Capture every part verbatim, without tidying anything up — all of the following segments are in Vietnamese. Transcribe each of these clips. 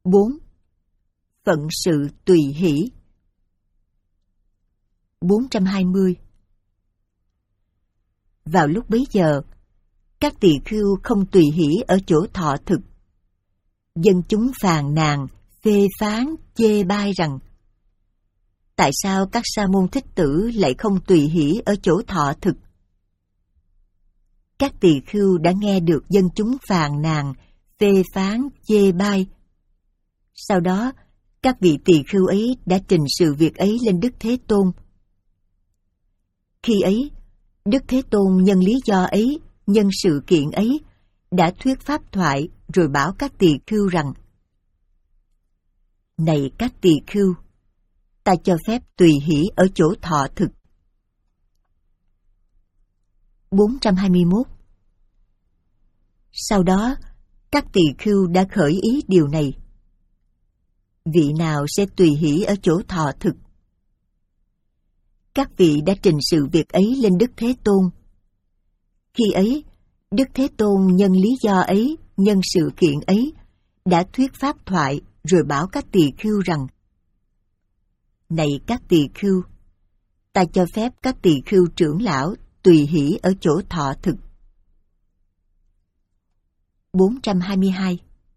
bốn. Phận sự tùy hỷ. bốn trăm hai mươi. Vào lúc bấy giờ, các tỳ khưu không tùy hỷ ở chỗ thọ thực. Dân chúng phàn nàn, phê phán, chê bai rằng: tại sao các sa môn thích tử lại không tùy hỷ ở chỗ thọ thực? Các tỳ khưu đã nghe được dân chúng phàn nàn, phê phán, chê bai. Sau đó, các vị tỳ khưu ấy đã trình sự việc ấy lên Đức Thế Tôn. Khi ấy, Đức Thế Tôn nhân lý do ấy, nhân sự kiện ấy, đã thuyết pháp thoại rồi bảo các tỳ khưu rằng: này các tỳ khưu, ta cho phép tùy hỷ ở chỗ thọ thực. bốn trăm hai mươi mốt. Sau đó, các tỳ khưu đã khởi ý điều này: vị nào sẽ tùy hỷ ở chỗ thọ thực? Các vị đã trình sự việc ấy lên Đức Thế Tôn. Khi ấy, Đức Thế Tôn nhân lý do ấy, nhân sự kiện ấy, đã thuyết pháp thoại rồi bảo các tỳ khưu rằng: này các tỳ khưu, ta cho phép các tỳ khưu trưởng lão tùy hỷ ở chỗ thọ thực. bốn trăm hai mươi hai.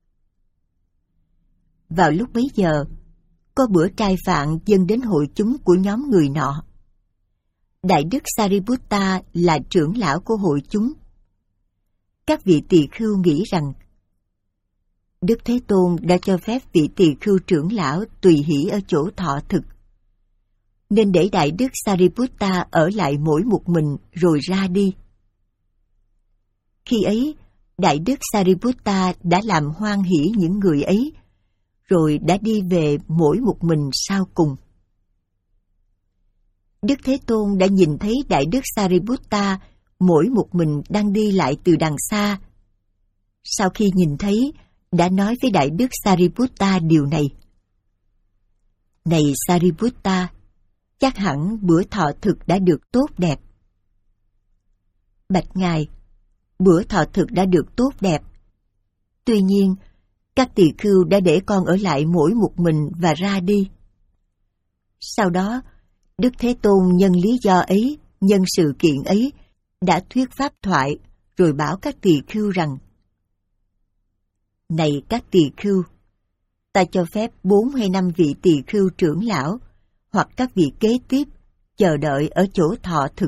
Vào lúc bấy giờ, có bữa trai phạn dâng đến hội chúng của nhóm người nọ. Đại đức Sariputta là trưởng lão của hội chúng. Các vị tỳ khưu nghĩ rằng Đức Thế Tôn đã cho phép vị tỳ khưu trưởng lão tùy hỷ ở chỗ thọ thực, nên để Đại đức Sariputta ở lại mỗi một mình rồi ra đi. Khi ấy, Đại đức Sariputta đã làm hoan hỉ những người ấy, rồi đã đi về mỗi một mình sau cùng. Đức Thế Tôn đã nhìn thấy Đại đức Sariputta mỗi một mình đang đi lại từ đằng xa. Sau khi nhìn thấy, đã nói với Đại đức Sariputta điều này: này Sariputta, chắc hẳn bữa thọ thực đã được tốt đẹp. Bạch Ngài, bữa thọ thực đã được tốt đẹp. Tuy nhiên, các tỳ khưu đã để con ở lại mỗi một mình và ra đi. Sau đó, Đức Thế Tôn nhân lý do ấy, nhân sự kiện ấy, đã thuyết pháp thoại rồi bảo các tỳ khưu rằng: này các tỳ khưu, ta cho phép bốn hay năm vị tỳ khưu trưởng lão hoặc các vị kế tiếp chờ đợi ở chỗ thọ thực.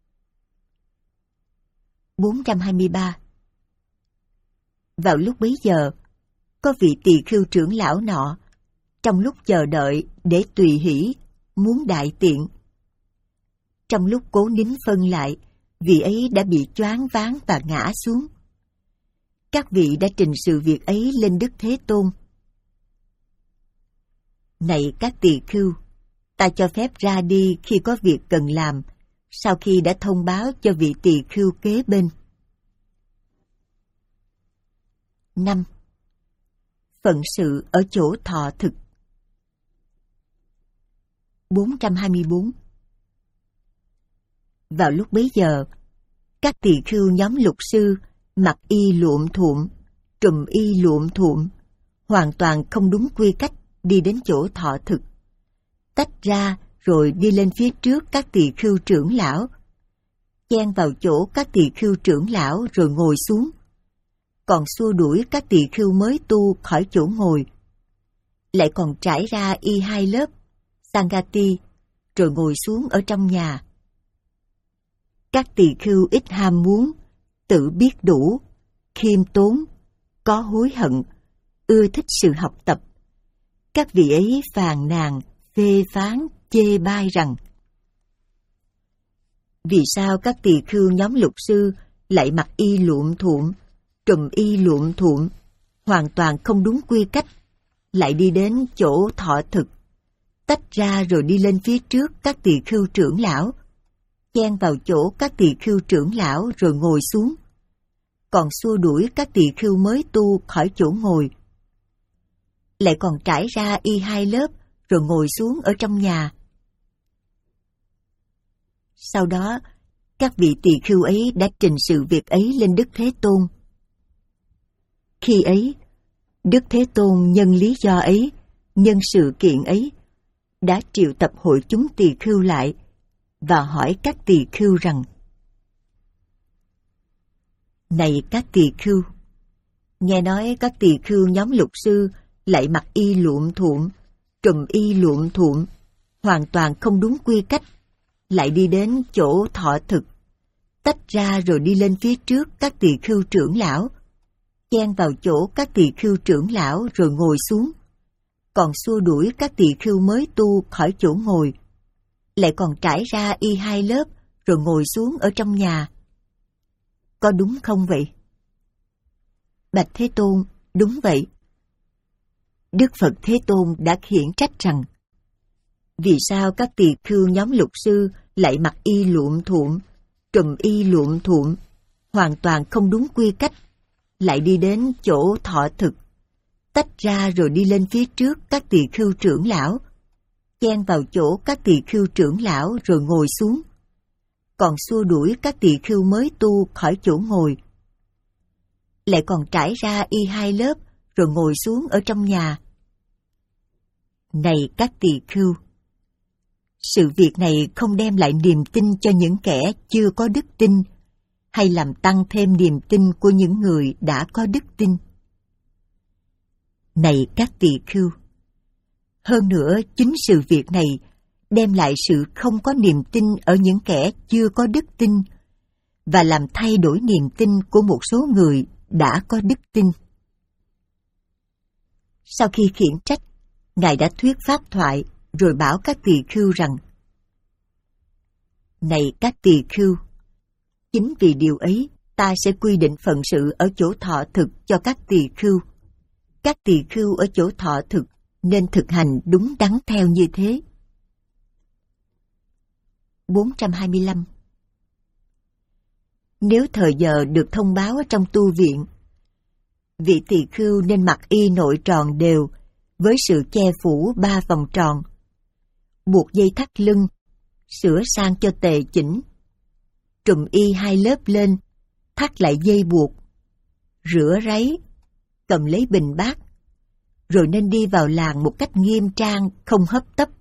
bốn trăm hai mươi ba. Vào lúc bấy giờ, có vị tỳ khưu trưởng lão nọ, trong lúc chờ đợi để tùy hỷ, muốn đại tiện. Trong lúc cố nín phân lại, vị ấy đã bị choáng váng và ngã xuống. Các vị đã trình sự việc ấy lên Đức Thế Tôn. Này các tỳ khưu, ta cho phép ra đi khi có việc cần làm, sau khi đã thông báo cho vị tỳ khưu kế bên. năm. Phận sự ở chỗ thọ thực. bốn trăm hai mươi bốn. Vào lúc bấy giờ, các tỳ khưu nhóm lục sư mặc y luộm thuộm, trùm y luộm thuộm, hoàn toàn không đúng quy cách đi đến chỗ thọ thực, tách ra rồi đi lên phía trước các tỳ khưu trưởng lão, chen vào chỗ các tỳ khưu trưởng lão rồi ngồi xuống, còn xua đuổi các tỳ khưu mới tu khỏi chỗ ngồi, lại còn trải ra y hai lớp Sangati rồi ngồi xuống ở trong nhà. Các tỳ khưu ít ham muốn, tự biết đủ, khiêm tốn, có hối hận, ưa thích sự học tập. Các vị ấy phàn nàn, phê phán, chê bai rằng: vì sao các tỳ khưu nhóm lục sư lại mặc y luộm thuộm, trùm y luộm thuộm, hoàn toàn không đúng quy cách, lại đi đến chỗ thọ thực, tách ra rồi đi lên phía trước các tỳ khưu trưởng lão, chen vào chỗ các tỳ khưu trưởng lão rồi ngồi xuống, còn xua đuổi các tỳ khưu mới tu khỏi chỗ ngồi, lại còn trải ra y hai lớp rồi ngồi xuống ở trong nhà. Sau đó, các vị tỳ khưu ấy đã trình sự việc ấy lên Đức Thế Tôn. Khi ấy, Đức Thế Tôn nhân lý do ấy, nhân sự kiện ấy, đã triệu tập hội chúng tỳ khưu lại và hỏi các tỳ khưu rằng: Này các tỳ khưu, nghe nói các tỳ khưu nhóm lục sư lại mặc y luộm thuộm, trùm y luộm thuộm, hoàn toàn không đúng quy cách, lại đi đến chỗ thọ thực, tách ra rồi đi lên phía trước các tỳ khưu trưởng lão, chen vào chỗ các tỳ khưu trưởng lão rồi ngồi xuống, còn xua đuổi các tỳ khưu mới tu khỏi chỗ ngồi, lại còn trải ra y hai lớp rồi ngồi xuống ở trong nhà. Có đúng không vậy? Bạch Thế Tôn, đúng vậy. Đức Phật Thế Tôn đã khiển trách rằng: Vì sao các tỳ khưu nhóm lục sư lại mặc y luộm thuộm, trùm y luộm thuộm, hoàn toàn không đúng quy cách, lại đi đến chỗ thọ thực, tách ra rồi đi lên phía trước các tỳ khưu trưởng lão, chen vào chỗ các tỳ khưu trưởng lão rồi ngồi xuống, còn xua đuổi các tỳ khưu mới tu khỏi chỗ ngồi, lại còn trải ra y hai lớp rồi ngồi xuống ở trong nhà. Này các tỳ khưu, sự việc này không đem lại niềm tin cho những kẻ chưa có đức tin, hay làm tăng thêm niềm tin của những người đã có đức tin. Này các tỳ khưu, hơn nữa chính sự việc này đem lại sự không có niềm tin ở những kẻ chưa có đức tin, và làm thay đổi niềm tin của một số người đã có đức tin. Sau khi khiển trách, Ngài đã thuyết pháp thoại rồi bảo các tỳ khưu rằng: Này các tỳ khưu, chính vì điều ấy ta sẽ quy định phận sự ở chỗ thọ thực cho các tỳ khưu. Các tỳ khưu ở chỗ thọ thực nên thực hành đúng đắn theo như thế. bốn trăm hai mươi lăm. Nếu thời giờ được thông báo ở trong tu viện, vị tỳ khưu nên mặc y nội tròn đều với sự che phủ ba vòng tròn, buộc dây thắt lưng, sửa sang cho tề chỉnh, trùm y hai lớp lên, thắt lại dây buộc, rửa ráy, cầm lấy bình bát, rồi nên đi vào làng một cách nghiêm trang, không hấp tấp.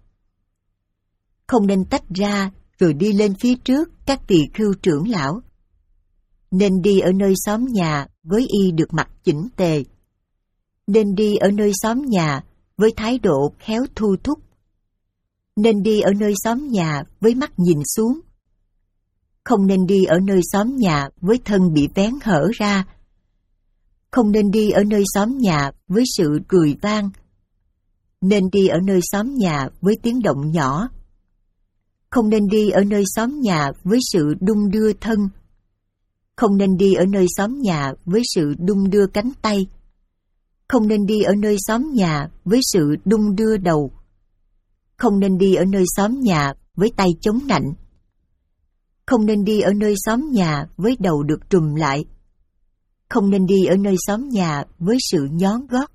Không nên tách ra rồi đi lên phía trước các tỳ khưu trưởng lão. Nên đi ở nơi xóm nhà với y được mặc chỉnh tề. Nên đi ở nơi xóm nhà với thái độ khéo thu thúc. Nên đi ở nơi xóm nhà với mắt nhìn xuống. Không nên đi ở nơi xóm nhà với thân bị vén hở ra. Không nên đi ở nơi xóm nhà với sự cười vang. Nên đi ở nơi xóm nhà với tiếng động nhỏ. Không nên đi ở nơi xóm nhà với sự đung đưa thân. Không nên đi ở nơi xóm nhà với sự đung đưa cánh tay. Không nên đi ở nơi xóm nhà với sự đung đưa đầu. Không nên đi ở nơi xóm nhà với tay chống nạnh. Không nên đi ở nơi xóm nhà với đầu được trùm lại. Không nên đi ở nơi xóm nhà với sự nhón gót.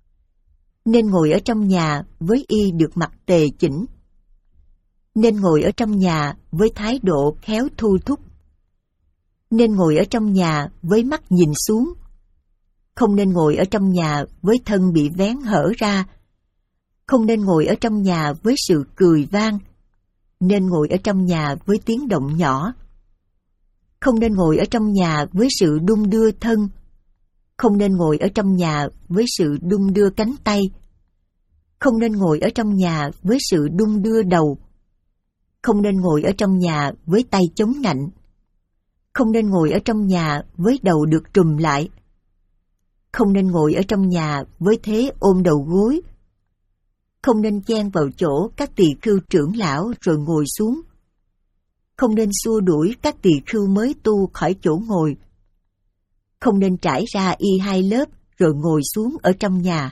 Nên ngồi ở trong nhà với y được mặc tề chỉnh. Nên ngồi ở trong nhà với thái độ khéo thu thúc. Nên ngồi ở trong nhà với mắt nhìn xuống. Không nên ngồi ở trong nhà với thân bị vén hở ra. Không nên ngồi ở trong nhà với sự cười vang. Nên ngồi ở trong nhà với tiếng động nhỏ. Không nên ngồi ở trong nhà với sự đung đưa thân. Không nên ngồi ở trong nhà với sự đung đưa cánh tay. Không nên ngồi ở trong nhà với sự đung đưa đầu. Không nên ngồi ở trong nhà với tay chống nạnh. Không nên ngồi ở trong nhà với đầu được trùm lại. Không nên ngồi ở trong nhà với thế ôm đầu gối. Không nên chen vào chỗ các tỳ khưu trưởng lão rồi ngồi xuống. Không nên xua đuổi các tỳ khưu mới tu khỏi chỗ ngồi. Không nên trải ra y hai lớp rồi ngồi xuống ở trong nhà.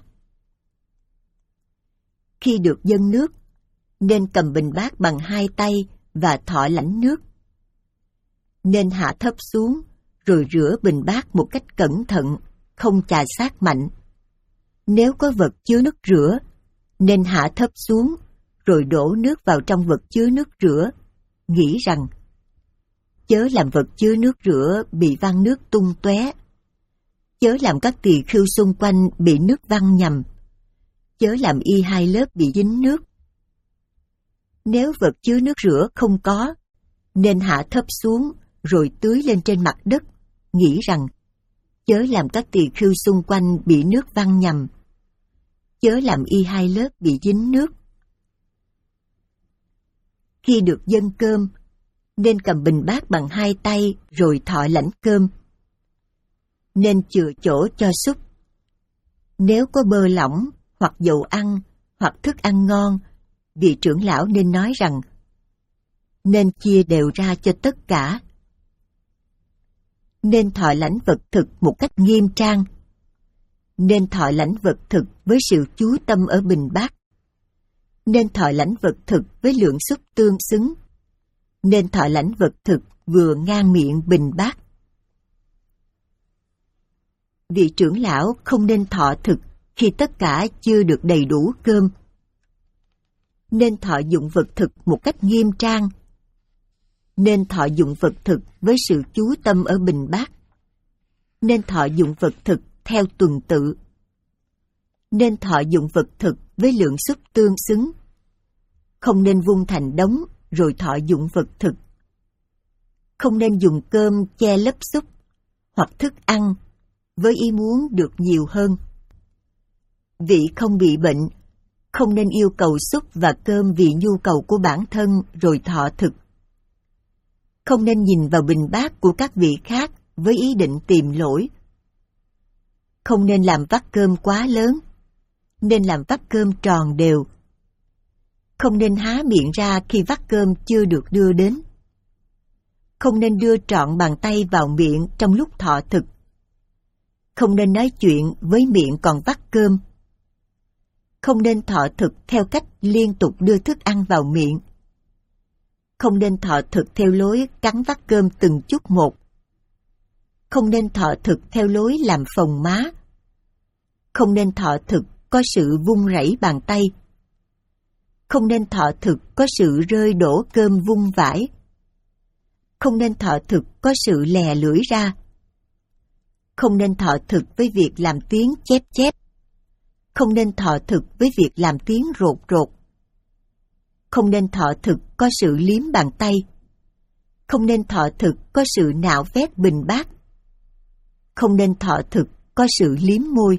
Khi được dâng nước, nên cầm bình bát bằng hai tay và thọ lãnh nước. Nên hạ thấp xuống rồi rửa bình bát một cách cẩn thận, không chà sát mạnh. Nếu có vật chứa nước rửa, nên hạ thấp xuống rồi đổ nước vào trong vật chứa nước rửa, nghĩ rằng chớ làm vật chứa nước rửa bị văng nước tung tóe. Chớ làm các tỳ khưu xung quanh bị nước văng nhầm. Chớ làm y hai lớp bị dính nước. Nếu vật chứa nước rửa không có, nên hạ thấp xuống rồi tưới lên trên mặt đất, nghĩ rằng chớ làm các tỳ khưu xung quanh bị nước văng nhầm. Chớ làm y hai lớp bị dính nước. Khi được dâng cơm, nên cầm bình bát bằng hai tay rồi thọ lãnh cơm. Nên chừa chỗ cho súc. Nếu có bơ lỏng, hoặc dầu ăn, hoặc thức ăn ngon, vị trưởng lão nên nói rằng nên chia đều ra cho tất cả. Nên thọ lãnh vật thực một cách nghiêm trang. Nên thọ lãnh vật thực với sự chú tâm ở bình bát. Nên thọ lãnh vật thực với lượng xúc tương xứng. Nên thọ lãnh vật thực vừa ngang miệng bình bát. Vị trưởng lão không nên thọ thực khi tất cả chưa được đầy đủ cơm. Nên thọ dụng vật thực một cách nghiêm trang. Nên thọ dụng vật thực với sự chú tâm ở bình bát. Nên thọ dụng vật thực theo tuần tự. Nên thọ dụng vật thực với lượng xúc tương xứng. Không nên vung thành đống rồi thọ dụng vật thực. Không nên dùng cơm che lấp xúc hoặc thức ăn với ý muốn được nhiều hơn. Vị không bị bệnh, không nên yêu cầu xúc và cơm vì nhu cầu của bản thân rồi thọ thực. Không nên nhìn vào bình bát của các vị khác với ý định tìm lỗi. Không nên làm vắt cơm quá lớn, nên làm vắt cơm tròn đều. Không nên há miệng ra khi vắt cơm chưa được đưa đến. Không nên đưa trọn bàn tay vào miệng trong lúc thọ thực. Không nên nói chuyện với miệng còn vắt cơm. Không nên thọ thực theo cách liên tục đưa thức ăn vào miệng. Không nên thọ thực theo lối cắn vắt cơm từng chút một. Không nên thọ thực theo lối làm phồng má. Không nên thọ thực có sự vung rẩy bàn tay. Không nên thọ thực có sự rơi đổ cơm vung vãi. Không nên thọ thực có sự lè lưỡi ra. Không nên thọ thực với việc làm tiếng chép chép. Không nên thọ thực với việc làm tiếng rột rột. Không nên thọ thực có sự liếm bàn tay. Không nên thọ thực có sự nạo vét bình bát. Không nên thọ thực có sự liếm môi.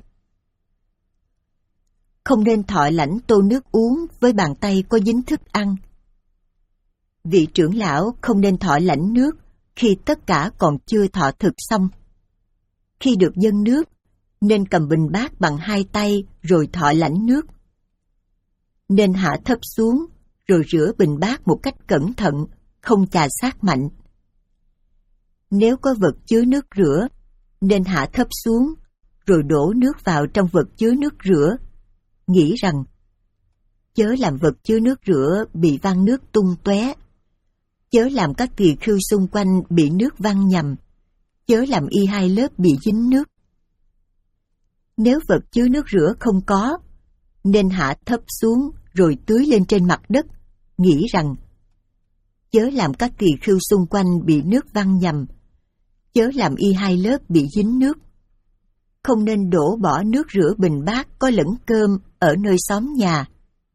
Không nên thọ lãnh tô nước uống với bàn tay có dính thức ăn. Vị trưởng lão không nên thọ lãnh nước khi tất cả còn chưa thọ thực xong. Khi được dâng nước, nên cầm bình bát bằng hai tay rồi thọ lãnh nước. Nên hạ thấp xuống rồi rửa bình bát một cách cẩn thận, không chà sát mạnh. Nếu có vật chứa nước rửa, nên hạ thấp xuống rồi đổ nước vào trong vật chứa nước rửa, nghĩ rằng chớ làm vật chứa nước rửa bị văng nước tung tóe. Chớ làm các tỳ khưu xung quanh bị nước văng nhầm. Chớ làm y hai lớp bị dính nước. Nếu vật chứa nước rửa không có, nên hạ thấp xuống rồi tưới lên trên mặt đất, nghĩ rằng chớ làm các tỳ khưu xung quanh bị nước văng nhầm. Chớ làm y hai lớp bị dính nước. Không nên đổ bỏ nước rửa bình bát có lẫn cơm ở nơi xóm nhà.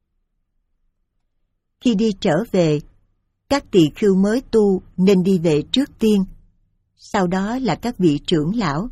Khi đi trở về, các tỳ khưu mới tu nên đi về trước tiên, sau đó là các vị trưởng lão.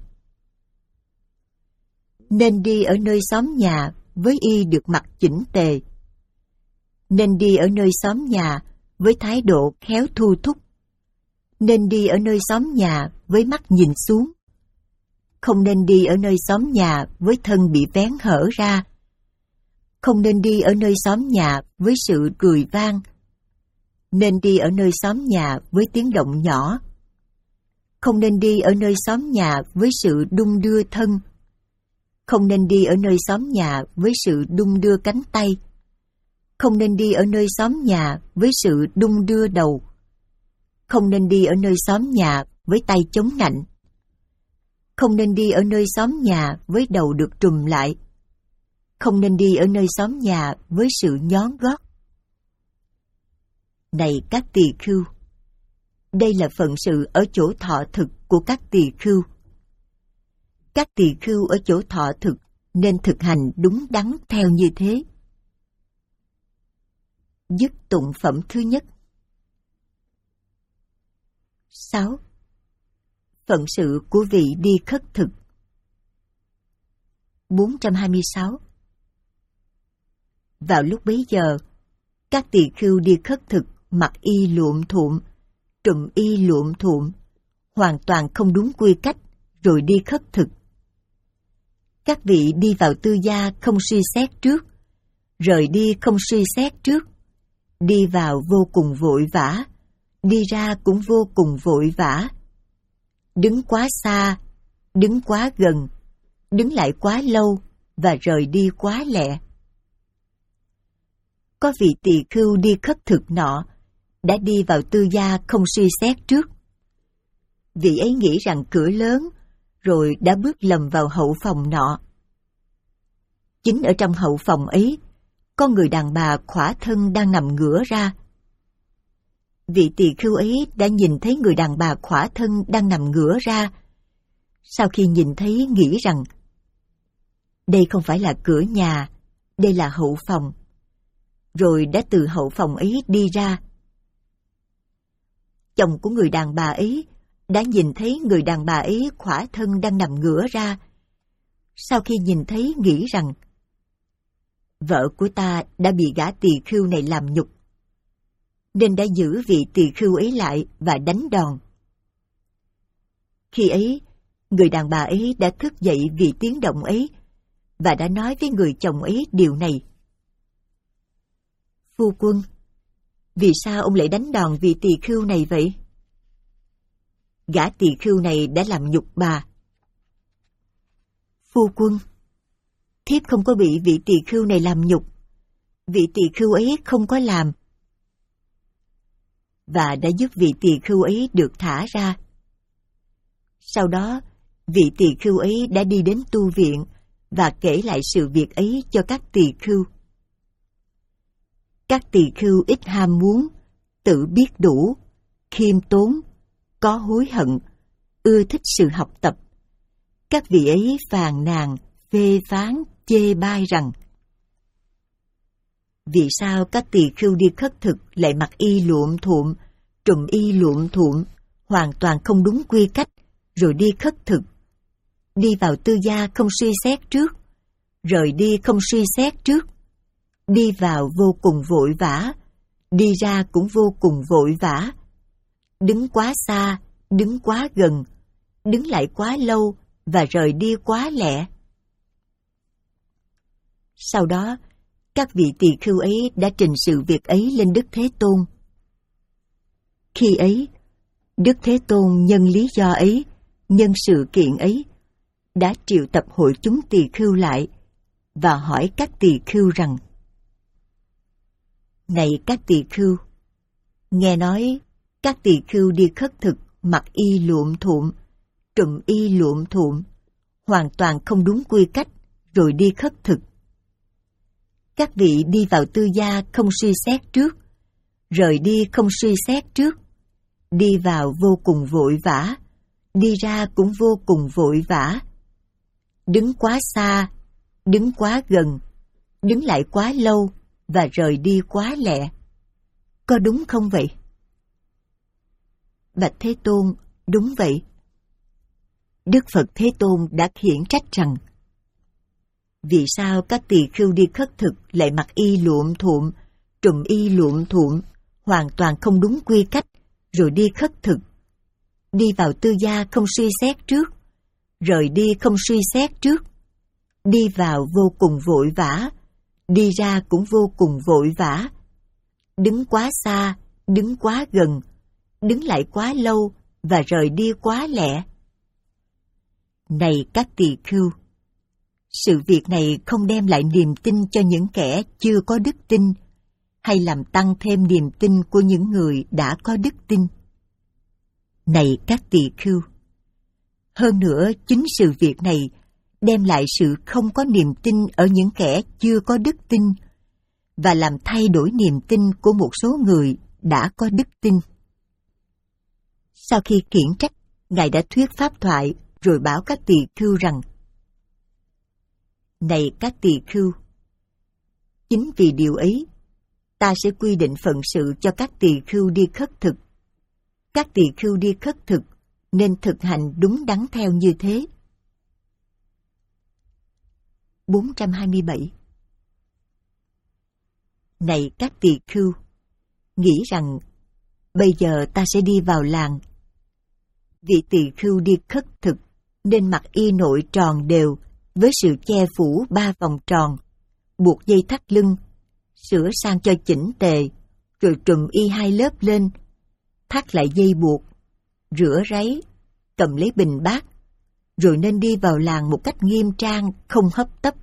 Nên đi ở nơi xóm nhà với y được mặc chỉnh tề. Nên đi ở nơi xóm nhà với thái độ khéo thu thúc. Nên đi ở nơi xóm nhà với mắt nhìn xuống. Không nên đi ở nơi xóm nhà với thân bị vén hở ra. Không nên đi ở nơi xóm nhà với sự cười vang. Nên đi ở nơi xóm nhà với tiếng động nhỏ. Không nên đi ở nơi xóm nhà với sự đung đưa thân. Không nên đi ở nơi xóm nhà với sự đung đưa cánh tay. Không nên đi ở nơi xóm nhà với sự đung đưa đầu. Không nên đi ở nơi xóm nhà với tay chống nạnh. Không nên đi ở nơi xóm nhà với đầu được trùm lại. Không nên đi ở nơi xóm nhà với sự nhón gót. Này các tỳ khưu, đây là phận sự ở chỗ thọ thực của các tỳ khưu. Các tỳ khưu ở chỗ thọ thực nên thực hành đúng đắn theo như thế. Dứt tụng phẩm thứ nhất. sáu. Phận sự của vị đi khất thực. bốn trăm hai mươi sáu. Vào lúc bấy giờ, các tỳ khưu đi khất thực mặc y luộm thuộm, trùm y luộm thuộm, hoàn toàn không đúng quy cách, rồi đi khất thực. Các vị đi vào tư gia không suy xét trước, rời đi không suy xét trước, đi vào vô cùng vội vã, đi ra cũng vô cùng vội vã. Đứng quá xa, đứng quá gần, đứng lại quá lâu và rời đi quá lẹ. Có vị tỳ khưu đi khất thực nọ đã đi vào tư gia không suy xét trước. Vị ấy nghĩ rằng cửa lớn, rồi đã bước lầm vào hậu phòng nọ. Chính ở trong hậu phòng ấy, có người đàn bà khỏa thân đang nằm ngửa ra. Vị tỳ khưu ấy đã nhìn thấy người đàn bà khỏa thân đang nằm ngửa ra. Sau khi nhìn thấy nghĩ rằng, đây không phải là cửa nhà, đây là hậu phòng. Rồi đã từ hậu phòng ấy đi ra. Chồng của người đàn bà ấy đã nhìn thấy người đàn bà ấy khỏa thân đang nằm ngửa ra. Sau khi nhìn thấy nghĩ rằng, vợ của ta đã bị gã tỳ khưu này làm nhục, nên đã giữ vị tỳ khưu ấy lại và đánh đòn. Khi ấy, người đàn bà ấy đã thức dậy vì tiếng động ấy và đã nói với người chồng ấy điều này. Phu quân, vì sao ông lại đánh đòn vị tỳ khưu này vậy? Gã tỳ khưu này đã làm nhục bà. Phu quân, thiếp không có bị vị tỳ khưu này làm nhục. Vị tỳ khưu ấy không có làm. Và đã giúp vị tỳ khưu ấy được thả ra. Sau đó, vị tỳ khưu ấy đã đi đến tu viện và kể lại sự việc ấy cho các tỳ khưu. Các tỳ khưu ít ham muốn, tự biết đủ, khiêm tốn, có hối hận, ưa thích sự học tập. Các vị ấy phàn nàn, phê phán, chê bai rằng, vì sao các tỳ khưu đi khất thực lại mặc y luộm thuộm, trùm y luộm thuộm, hoàn toàn không đúng quy cách, rồi đi khất thực. Đi vào tư gia không suy xét trước, rời đi không suy xét trước, đi vào vô cùng vội vã, đi ra cũng vô cùng vội vã. Đứng quá xa, đứng quá gần, đứng lại quá lâu và rời đi quá lẹ. Sau đó, các vị tỳ khưu ấy đã trình sự việc ấy lên Đức Thế Tôn. Khi ấy, Đức Thế Tôn nhân lý do ấy, nhân sự kiện ấy, đã triệu tập hội chúng tỳ khưu lại và hỏi các tỳ khưu rằng: Này các tỳ khưu, nghe nói các tỳ khưu đi khất thực mặc y luộm thuộm, trùm y luộm thuộm, hoàn toàn không đúng quy cách, rồi đi khất thực. Các vị đi vào tư gia không suy xét trước, rời đi không suy xét trước, đi vào vô cùng vội vã, đi ra cũng vô cùng vội vã. Đứng quá xa, đứng quá gần, đứng lại quá lâu và rời đi quá lẹ. Có đúng không vậy? Bạch Thế Tôn, đúng vậy. Đức Phật Thế Tôn đã khiển trách rằng: Vì sao các tỳ khưu đi khất thực lại mặc y luộm thuộm, trùm y luộm thuộm, hoàn toàn không đúng quy cách, rồi đi khất thực? Đi vào tư gia không suy xét trước, rời đi không suy xét trước, đi vào vô cùng vội vã, đi ra cũng vô cùng vội vã. Đứng quá xa, đứng quá gần, đứng lại quá lâu và rời đi quá lẹ. Này các tỳ khưu, sự việc này không đem lại niềm tin cho những kẻ chưa có đức tin, hay làm tăng thêm niềm tin của những người đã có đức tin. Này các tỳ khưu, hơn nữa chính sự việc này đem lại sự không có niềm tin ở những kẻ chưa có đức tin, và làm thay đổi niềm tin của một số người đã có đức tin. Sau khi khiển trách, Ngài đã thuyết pháp thoại rồi bảo các tỳ khưu rằng: Này các tỳ khưu, chính vì điều ấy, ta sẽ quy định phận sự cho các tỳ khưu đi khất thực. Các tỳ khưu đi khất thực nên thực hành đúng đắn theo như thế. bốn trăm hai mươi bảy. Này các tỳ khưu, nghĩ rằng bây giờ ta sẽ đi vào làng. Vị tỳ khưu đi khất thực nên mặc y nội tròn đều với sự che phủ ba vòng tròn, buộc dây thắt lưng, sửa sang cho chỉnh tề, rồi trùm y hai lớp lên, thắt lại dây buộc, rửa ráy, cầm lấy bình bát, rồi nên đi vào làng một cách nghiêm trang, không hấp tấp.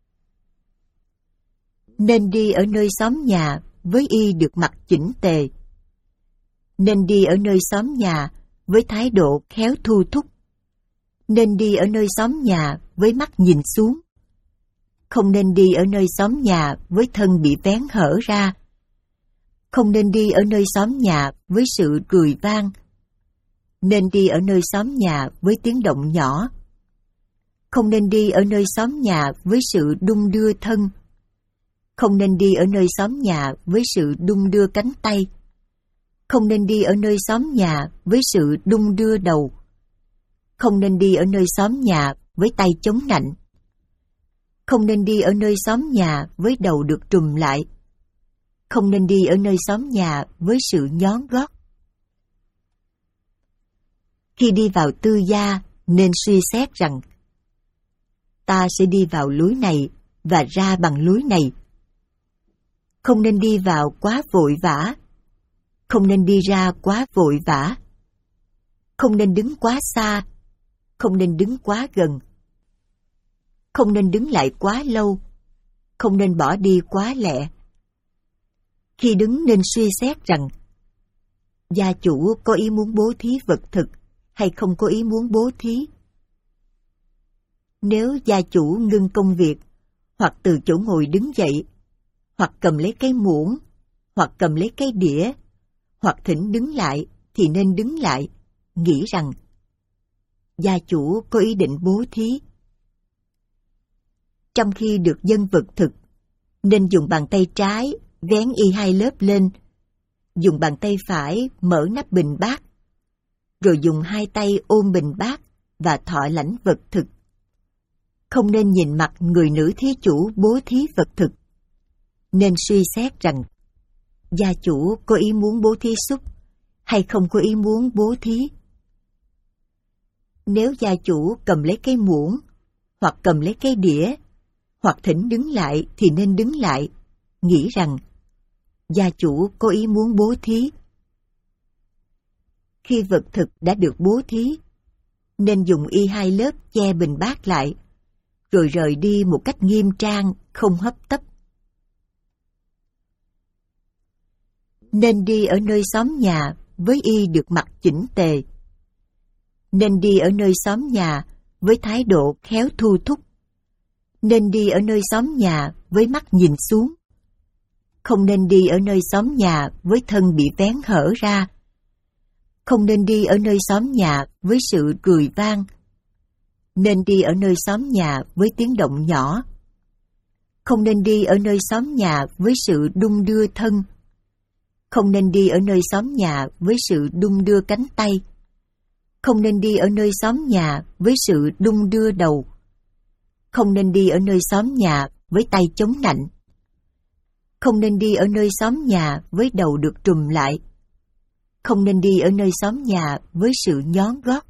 Nên đi ở nơi xóm nhà với y được mặc chỉnh tề. Nên đi ở nơi xóm nhà với thái độ khéo thu thúc. Nên đi ở nơi xóm nhà với mắt nhìn xuống. Không nên đi ở nơi xóm nhà với thân bị vén hở ra. Không nên đi ở nơi xóm nhà với sự cười vang. Nên đi ở nơi xóm nhà với tiếng động nhỏ. Không nên đi ở nơi xóm nhà với sự đung đưa thân. Không nên đi ở nơi xóm nhà với sự đung đưa cánh tay. Không nên đi ở nơi xóm nhà với sự đung đưa đầu. Không nên đi ở nơi xóm nhà với tay chống nạnh. Không nên đi ở nơi xóm nhà với đầu được trùm lại. Không nên đi ở nơi xóm nhà với sự nhón gót. Khi đi vào tư gia nên suy xét rằng ta sẽ đi vào lối này và ra bằng lối này. Không nên đi vào quá vội vã. Không nên đi ra quá vội vã. Không nên đứng quá xa. Không nên đứng quá gần. Không nên đứng lại quá lâu. Không nên bỏ đi quá lẹ. Khi đứng nên suy xét rằng gia chủ có ý muốn bố thí vật thực hay không có ý muốn bố thí. Nếu gia chủ ngưng công việc, hoặc từ chỗ ngồi đứng dậy, hoặc cầm lấy cái muỗng, hoặc cầm lấy cái đĩa, hoặc thỉnh đứng lại, thì nên đứng lại, nghĩ rằng gia chủ có ý định bố thí. Trong khi được dâng vật thực, nên dùng bàn tay trái vén y hai lớp lên, dùng bàn tay phải mở nắp bình bát, rồi dùng hai tay ôm bình bát và thọ lãnh vật thực. Không nên nhìn mặt người nữ thí chủ bố thí vật thực. Nên suy xét rằng gia chủ có ý muốn bố thí súc hay không có ý muốn bố thí. Nếu gia chủ cầm lấy cái muỗng, hoặc cầm lấy cái đĩa, hoặc thỉnh đứng lại thì nên đứng lại, nghĩ rằng gia chủ có ý muốn bố thí. Khi vật thực đã được bố thí, nên dùng y hai lớp che bình bát lại, rồi rời đi một cách nghiêm trang, không hấp tấp. Nên đi ở nơi xóm nhà với y được mặc chỉnh tề. Nên đi ở nơi xóm nhà với thái độ khéo thu thúc. Nên đi ở nơi xóm nhà với mắt nhìn xuống. Không nên đi ở nơi xóm nhà với thân bị vén hở ra. Không nên đi ở nơi xóm nhà với sự cười vang. Nên đi ở nơi xóm nhà với tiếng động nhỏ. Không nên đi ở nơi xóm nhà với sự đung đưa thân. Không nên đi ở nơi xóm nhà với sự đung đưa cánh tay. Không nên đi ở nơi xóm nhà với sự đung đưa đầu. Không nên đi ở nơi xóm nhà với tay chống nạnh. Không nên đi ở nơi xóm nhà với đầu được trùm lại. Không nên đi ở nơi xóm nhà với sự nhón gót.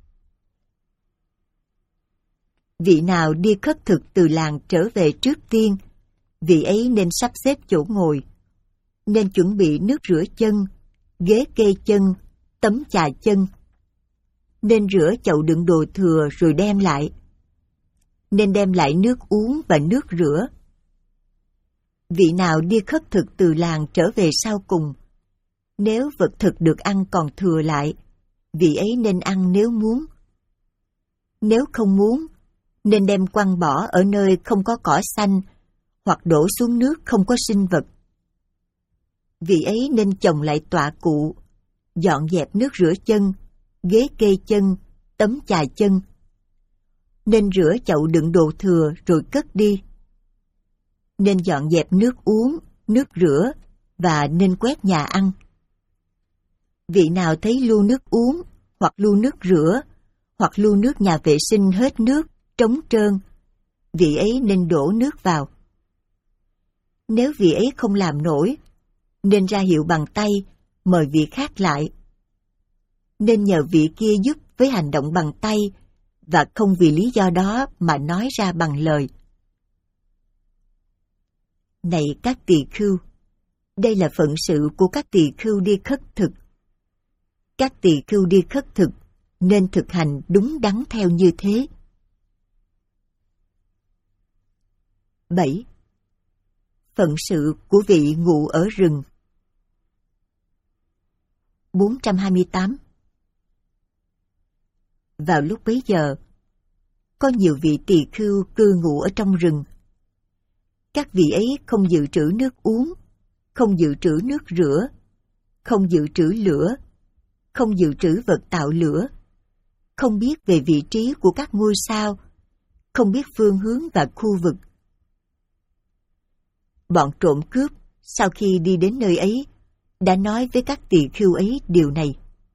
Vị nào đi khất thực từ làng trở về trước tiên, vị ấy nên sắp xếp chỗ ngồi, nên chuẩn bị nước rửa chân, ghế kê chân, tấm chà chân. Nên rửa chậu đựng đồ thừa rồi đem lại. Nên đem lại nước uống và nước rửa. Vị nào đi khất thực từ làng trở về sau cùng, nếu vật thực được ăn còn thừa lại, vị ấy nên ăn nếu muốn. Nếu không muốn, nên đem quăng bỏ ở nơi không có cỏ xanh, hoặc đổ xuống nước không có sinh vật. Vị ấy nên chồng lại tọa cụ, dọn dẹp nước rửa chân, ghế kê chân, tấm chà chân. Nên rửa chậu đựng đồ thừa rồi cất đi. nên dọn dẹp nước uống, nước rửa và nên quét nhà ăn. Vị nào thấy lu nước uống, hoặc lu nước rửa, hoặc lu nước nhà vệ sinh hết nước, trống trơn, vị ấy nên đổ nước vào. Nếu vị ấy không làm nổi, nên ra hiệu bằng tay, mời vị khác lại. Nên nhờ vị kia giúp với hành động bằng tay, và không vì lý do đó mà nói ra bằng lời. Này các tỳ khưu, đây là phận sự của các tỳ khưu đi khất thực. Các tỳ khưu đi khất thực nên thực hành đúng đắn theo như thế. bảy. Phận sự của vị ngụ ở rừng. bốn trăm hai mươi tám. Vào lúc bấy giờ, có nhiều vị tỳ khưu cư ngụ ở trong rừng. Các vị ấy không dự trữ nước uống, không dự trữ nước rửa, không dự trữ lửa, không dự trữ vật tạo lửa, không biết về vị trí của các ngôi sao, không biết phương hướng và khu vực. Bọn trộm cướp sau khi đi đến nơi ấy đã nói với các tỳ khưu ấy điều này: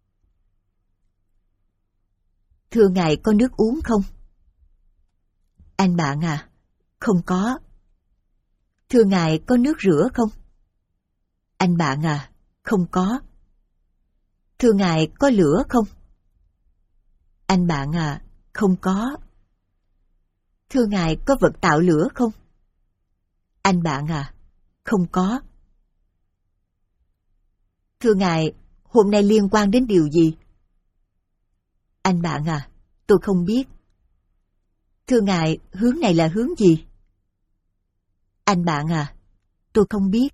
Thưa ngài có nước uống không? Anh bạn à, không có. Thưa ngài có nước rửa không? Anh bạn à, không có. Thưa ngài có lửa không? Anh bạn à, không có. Thưa ngài có vật tạo lửa không? Anh bạn à, không có. Thưa ngài, hôm nay liên quan đến điều gì? Anh bạn à, tôi không biết. Thưa ngài, hướng này là hướng gì? Anh bạn à, tôi không biết.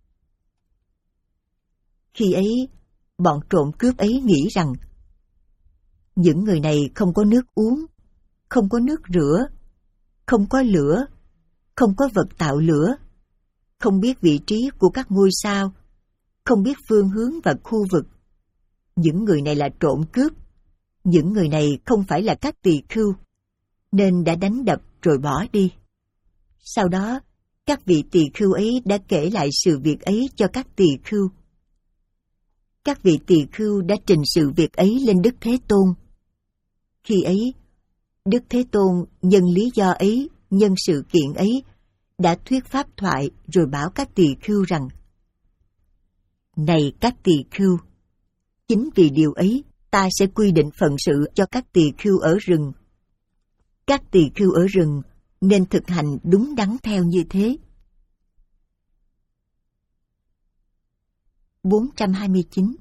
Khi ấy, bọn trộm cướp ấy nghĩ rằng những người này không có nước uống, không có nước rửa, không có lửa, không có vật tạo lửa, không biết vị trí của các ngôi sao, không biết phương hướng và khu vực. Những người này là trộm cướp, những người này không phải là các tỳ khưu, nên đã đánh đập rồi bỏ đi. Sau đó, các vị tỳ khưu ấy đã kể lại sự việc ấy cho các tỳ khưu. Các vị tỳ khưu đã trình sự việc ấy lên Đức Thế Tôn. Khi ấy, Đức Thế Tôn nhân lý do ấy, nhân sự kiện ấy, đã thuyết pháp thoại rồi bảo các tỳ khưu rằng: Này các tỳ khưu, chính vì điều ấy, ta sẽ quy định phận sự cho các tỳ khưu ở rừng. Các tỳ khưu ở rừng nên thực hành đúng đắn theo như thế. bốn trăm hai mươi chín.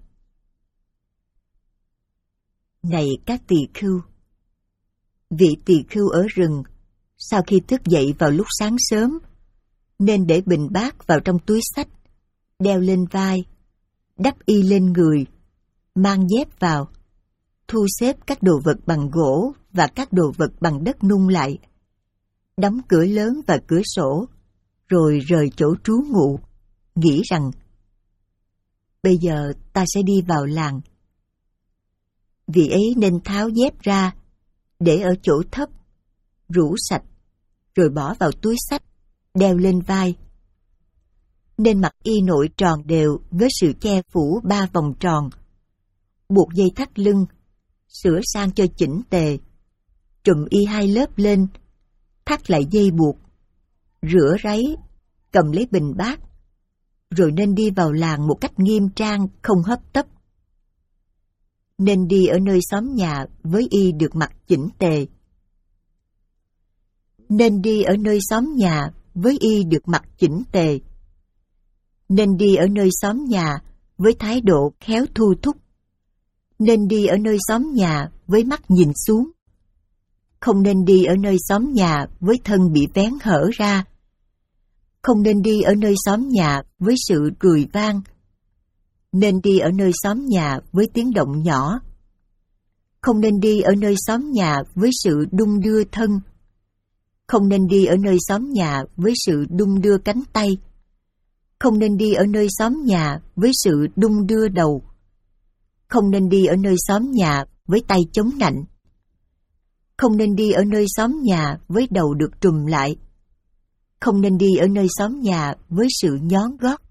Này các tỳ khưu, vị tỳ khưu ở rừng, sau khi thức dậy vào lúc sáng sớm, nên để bình bát vào trong túi xách, đeo lên vai, đắp y lên người, mang dép vào, thu xếp các đồ vật bằng gỗ và các đồ vật bằng đất nung lại, đóng cửa lớn và cửa sổ, rồi rời chỗ trú ngụ, nghĩ rằng: Bây giờ ta sẽ đi vào làng. Vị ấy nên tháo dép ra, để ở chỗ thấp, rũ sạch, rồi bỏ vào túi xách, đeo lên vai. Nên mặc y nội tròn đều với sự che phủ ba vòng tròn, buộc dây thắt lưng, sửa sang cho chỉnh tề, trùm y hai lớp lên, thắt lại dây buộc, rửa ráy, cầm lấy bình bát, rồi nên đi vào làng một cách nghiêm trang, không hấp tấp. Nên đi ở nơi xóm nhà với y được mặc chỉnh tề. Nên đi ở nơi xóm nhà với y được mặc chỉnh tề. Nên đi ở nơi xóm nhà với thái độ khéo thu thúc. Nên đi ở nơi xóm nhà với mắt nhìn xuống. Không nên đi ở nơi xóm nhà với thân bị vén hở ra. Không nên đi ở nơi xóm nhà với sự cười vang. Nên đi ở nơi xóm nhà với tiếng động nhỏ. Không nên đi ở nơi xóm nhà với sự đung đưa thân. Không nên đi ở nơi xóm nhà với sự đung đưa cánh tay. Không nên đi ở nơi xóm nhà với sự đung đưa đầu. Không nên đi ở nơi xóm nhà với tay chống nạnh. Không nên đi ở nơi xóm nhà với đầu được trùm lại. không nên đi ở nơi xóm nhà với sự nhón gót.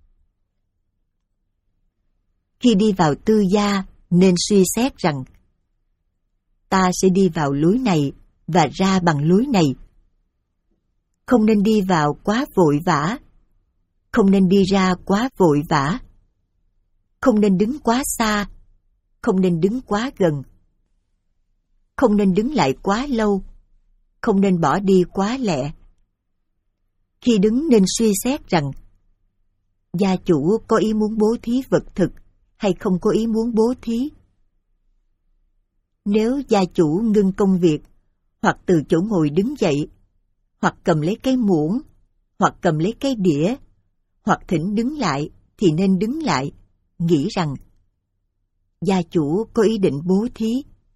Khi đi vào tư gia, nên suy xét rằng ta sẽ đi vào lối này và ra bằng lối này. Không nên đi vào quá vội vã, không nên đi ra quá vội vã, không nên đứng quá xa, không nên đứng quá gần, không nên đứng lại quá lâu, không nên bỏ đi quá lẹ. Khi đứng nên suy xét rằng gia chủ có ý muốn bố thí vật thực hay không có ý muốn bố thí. Nếu gia chủ ngưng công việc, hoặc từ chỗ ngồi đứng dậy, hoặc cầm lấy cái muỗng, hoặc cầm lấy cái đĩa, hoặc thỉnh đứng lại, thì nên đứng lại, nghĩ rằng gia chủ có ý định bố thí.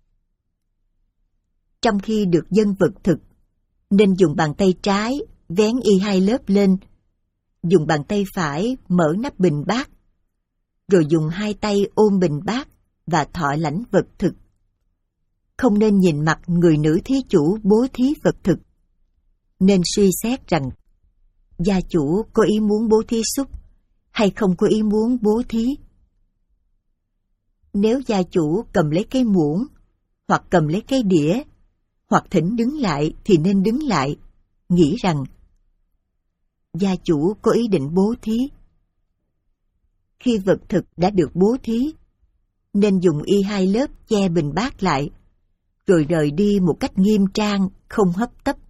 Trong khi được dâng vật thực, nên dùng bàn tay trái vén y hai lớp lên, dùng bàn tay phải mở nắp bình bát, rồi dùng hai tay ôm bình bát và thọ lãnh vật thực. Không nên nhìn mặt người nữ thí chủ bố thí vật thực. Nên suy xét rằng gia chủ có ý muốn bố thí súc hay không có ý muốn bố thí. Nếu gia chủ cầm lấy cái muỗng, hoặc cầm lấy cái đĩa, hoặc thỉnh đứng lại thì nên đứng lại, nghĩ rằng gia chủ có ý định bố thí. Khi vật thực đã được bố thí, nên dùng y hai lớp che bình bát lại, rồi rời đi một cách nghiêm trang, không hấp tấp.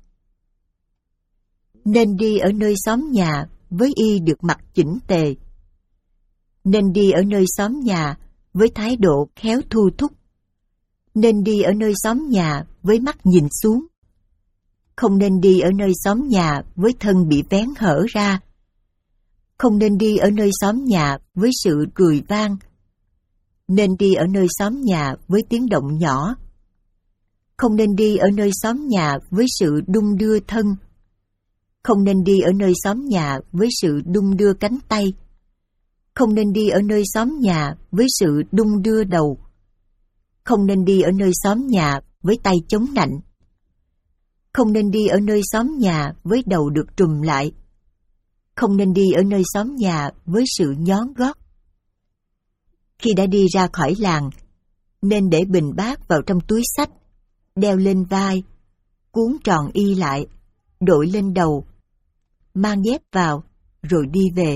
Nên đi ở nơi xóm nhà với y được mặc chỉnh tề. Nên đi ở nơi xóm nhà với thái độ khéo thu thúc. Nên đi ở nơi xóm nhà với mắt nhìn xuống. Không nên đi ở nơi xóm nhà với thân bị vén hở ra. Không nên đi ở nơi xóm nhà với sự cười vang. Nên đi ở nơi xóm nhà với tiếng động nhỏ. Không nên đi ở nơi xóm nhà với sự đung đưa thân. Không nên đi ở nơi xóm nhà với sự đung đưa cánh tay. Không nên đi ở nơi xóm nhà với sự đung đưa đầu. Không nên đi ở nơi xóm nhà với tay chống nạnh. Không nên đi ở nơi xóm nhà với đầu được trùm lại. Không nên đi ở nơi xóm nhà với sự nhón gót. Khi đã đi ra khỏi làng, nên để bình bát vào trong túi xách, đeo lên vai, cuốn tròn y lại, đội lên đầu, mang dép vào, rồi đi về.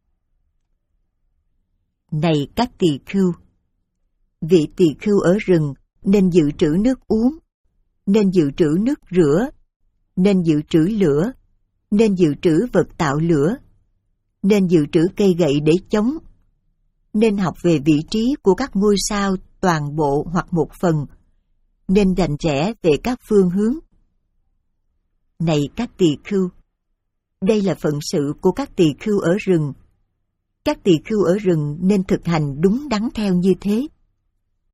Này các tỳ khưu! Vị tỳ khưu ở rừng nên dự trữ nước uống, nên dự trữ nước rửa, nên dự trữ lửa, nên dự trữ vật tạo lửa, nên dự trữ cây gậy để chống, nên học về vị trí của các ngôi sao toàn bộ hoặc một phần, nên rành rẽ về các phương hướng. Này các tỳ khưu! Đây là phận sự của các tỳ khưu ở rừng. Các tỳ khưu ở rừng nên thực hành đúng đắn theo như thế.